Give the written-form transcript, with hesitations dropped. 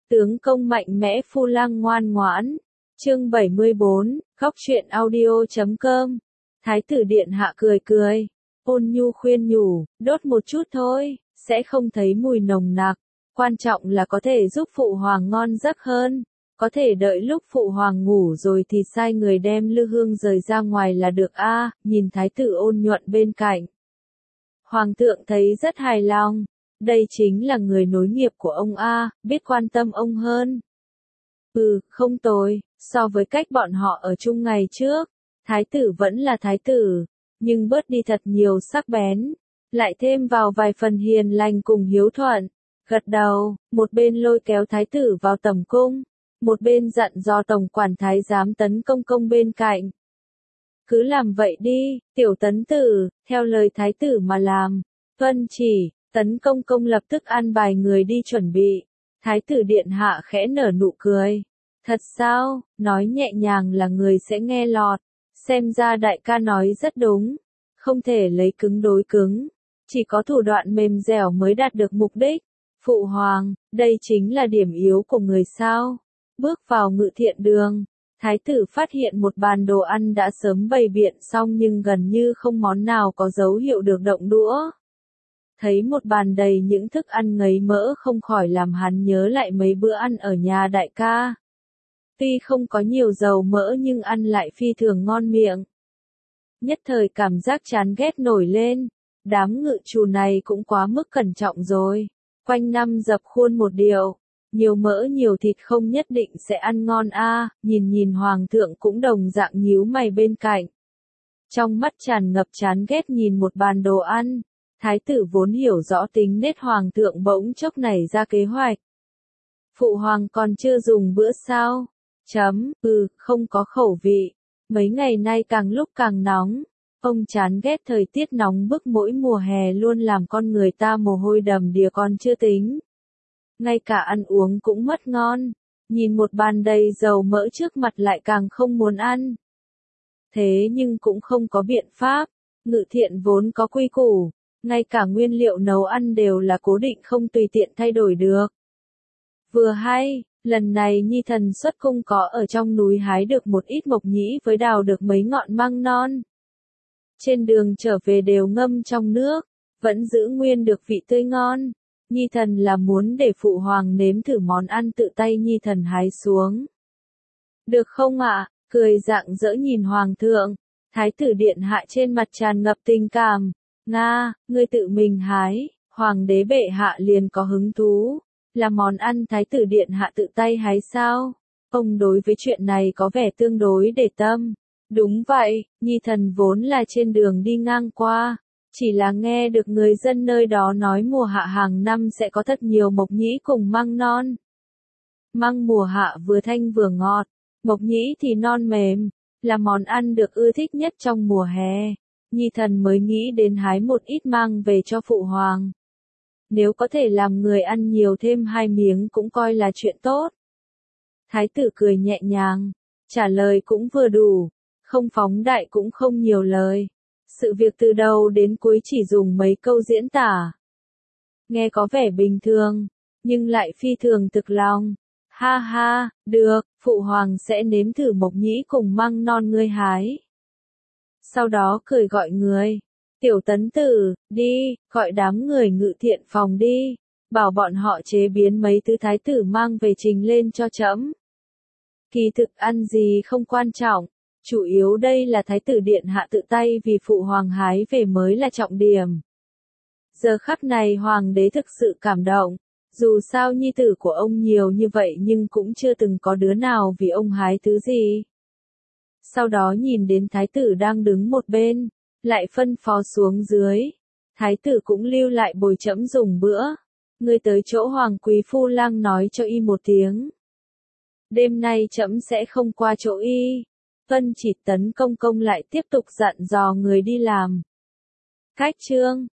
Tướng công mạnh mẽ phu lang ngoan ngoãn. Chương 74, Góc truyện audio.com. Thái tử điện hạ cười cười, ôn nhu khuyên nhủ, đốt một chút thôi, sẽ không thấy mùi nồng nặc. Quan trọng là có thể giúp phụ hoàng ngon giấc hơn. Có thể đợi lúc phụ hoàng ngủ rồi thì sai người đem lư hương rời ra ngoài là được a. Nhìn thái tử ôn nhuận bên cạnh. Hoàng thượng thấy rất hài lòng. Đây chính là người nối nghiệp của ông a, biết quan tâm ông hơn. Không tồi, so với cách bọn họ ở chung ngày trước, thái tử vẫn là thái tử, nhưng bớt đi thật nhiều sắc bén, lại thêm vào vài phần hiền lành cùng hiếu thuận. Gật đầu, một bên lôi kéo thái tử vào tầm cung, một bên dặn dò tổng quản thái giám Tấn Công Công bên cạnh. Cứ làm vậy đi, tiểu tấn tử, theo lời thái tử mà làm. Tuân chỉ. Tấn Công Công lập tức an bài người đi chuẩn bị. Thái tử điện hạ khẽ nở nụ cười. Thật sao, nói nhẹ nhàng là người sẽ nghe lọt. Xem ra đại ca nói rất đúng. Không thể lấy cứng đối cứng. Chỉ có thủ đoạn mềm dẻo mới đạt được mục đích. Phụ hoàng, đây chính là điểm yếu của người sao. Bước vào ngự thiện đường. Thái tử phát hiện một bàn đồ ăn đã sớm bày biện xong nhưng gần như không món nào có dấu hiệu được động đũa. Thấy một bàn đầy những thức ăn ngấy mỡ không khỏi làm hắn nhớ lại mấy bữa ăn ở nhà đại ca. Tuy không có nhiều dầu mỡ nhưng ăn lại phi thường ngon miệng. Nhất thời cảm giác chán ghét nổi lên, đám ngự trù này cũng quá mức cẩn trọng rồi. Quanh năm dập khuôn một điều, nhiều mỡ nhiều thịt không nhất định sẽ ăn ngon a. Nhìn hoàng thượng cũng đồng dạng nhíu mày bên cạnh. Trong mắt tràn ngập chán ghét nhìn một bàn đồ ăn. Thái tử vốn hiểu rõ tính nết hoàng thượng bỗng chốc nảy ra kế hoạch. Phụ hoàng còn chưa dùng bữa sao? Không có khẩu vị. Mấy ngày nay càng lúc càng nóng. Ông chán ghét thời tiết nóng bức mỗi mùa hè luôn làm con người ta mồ hôi đầm đìa còn chưa tính. Ngay cả ăn uống cũng mất ngon. Nhìn một bàn đầy dầu mỡ trước mặt lại càng không muốn ăn. Thế nhưng cũng không có biện pháp. Ngự thiện vốn có quy củ. Ngay cả nguyên liệu nấu ăn đều là cố định không tùy tiện thay đổi được. Vừa hay, lần này nhi thần xuất cung có ở trong núi hái được một ít mộc nhĩ với đào được mấy ngọn măng non. Trên đường trở về đều ngâm trong nước, vẫn giữ nguyên được vị tươi ngon. Nhi thần là muốn để phụ hoàng nếm thử món ăn tự tay nhi thần hái xuống. Được không ạ? Cười rạng rỡ nhìn hoàng thượng, thái tử điện hạ trên mặt tràn ngập tình cảm. Nga, ngươi tự mình hái, hoàng đế bệ hạ liền có hứng thú, là món ăn thái tử điện hạ tự tay hái sao? Ông đối với chuyện này có vẻ tương đối để tâm. Đúng vậy, nhi thần vốn là trên đường đi ngang qua, chỉ là nghe được người dân nơi đó nói mùa hạ hàng năm sẽ có thật nhiều mộc nhĩ cùng măng non. Măng mùa hạ vừa thanh vừa ngọt, mộc nhĩ thì non mềm, là món ăn được ưa thích nhất trong mùa hè. Nhi thần mới nghĩ đến hái một ít mang về cho phụ hoàng. Nếu có thể làm người ăn nhiều thêm 2 miếng cũng coi là chuyện tốt. Thái tử cười nhẹ nhàng, trả lời cũng vừa đủ, không phóng đại cũng không nhiều lời. Sự việc từ đầu đến cuối chỉ dùng mấy câu diễn tả. Nghe có vẻ bình thường, nhưng lại phi thường thực lòng. Ha ha, được, phụ hoàng sẽ nếm thử mộc nhĩ cùng măng non ngươi hái. Sau đó cười gọi người. Tiểu tấn tử, đi, gọi đám người ngự thiện phòng đi. Bảo bọn họ chế biến mấy thứ thái tử mang về trình lên cho trẫm. Kỳ thực ăn gì không quan trọng. Chủ yếu đây là thái tử điện hạ tự tay vì phụ hoàng hái về mới là trọng điểm. Giờ khắc này hoàng đế thực sự cảm động. Dù sao nhi tử của ông nhiều như vậy nhưng cũng chưa từng có đứa nào vì ông hái thứ gì. Sau đó nhìn đến thái tử đang đứng một bên, lại phân phó xuống dưới. Thái tử cũng lưu lại bồi trẫm dùng bữa. Ngươi tới chỗ hoàng quý phu lang nói cho y một tiếng. Đêm nay trẫm sẽ không qua chỗ y. Vân chỉ Tấn Công Công lại tiếp tục dặn dò người đi làm. Cách chương